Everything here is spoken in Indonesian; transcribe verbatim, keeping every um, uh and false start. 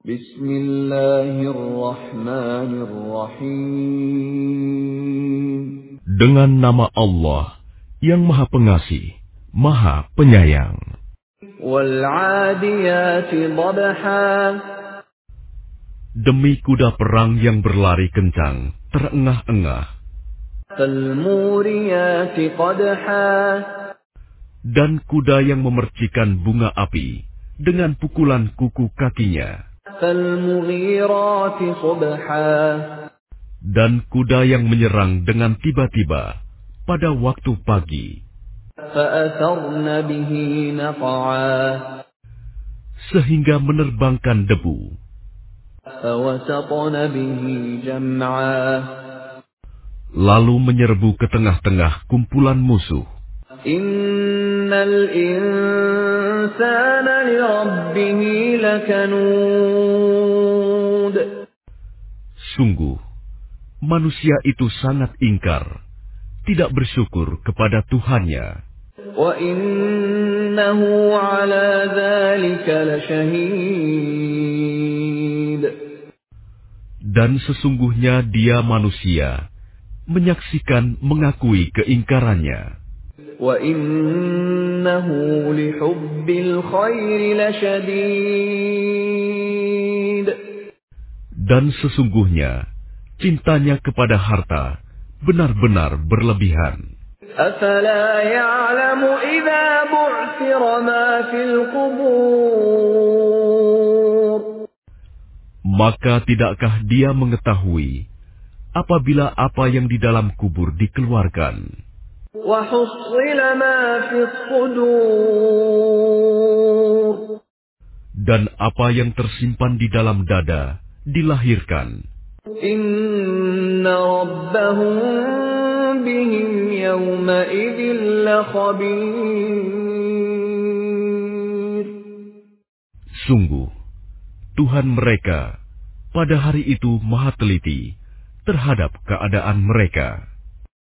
Bismillahirrahmanirrahim. Dengan nama Allah yang Maha Pengasih, Maha Penyayang. Wal-'adiyati dhabha. Demi kuda perang yang berlari kencang, terengah-engah. Fal-muriyati qadha. Dan kuda yang memercikan bunga api dengan pukulan kuku kakinya. Fal-mughirati subha. Dan kuda yang menyerang dengan tiba-tiba pada waktu pagi. Fa'atharna bihi naq'a. Sehingga menerbangkan debu. Fawasatna bihi jam'a. Lalu menyerbu ke tengah-tengah kumpulan musuh. Innal insana li rabbih lakanud. Sungguh, manusia itu sangat ingkar, tidak bersyukur kepada Tuhannya. Wa innahu ala dzalika lasyahid. Dan sesungguhnya dia manusia, menyaksikan mengakui keingkarannya. Wa innahu lihubbil khairi lasyadid. Dan sesungguhnya cintanya kepada harta benar-benar berlebihan. Afala ya'lamu idza bu'thira ma fil qubur. Maka tidakkah dia mengetahui apabila apa yang di dalam kubur dikeluarkan? Wa hussila ma fis sudur. Dan apa yang tersimpan di dalam dada dilahirkan. Inna rabbahum bihim yawma idzin lakhabir. Sungguh, Tuhan mereka pada hari itu maha teliti terhadap keadaan mereka.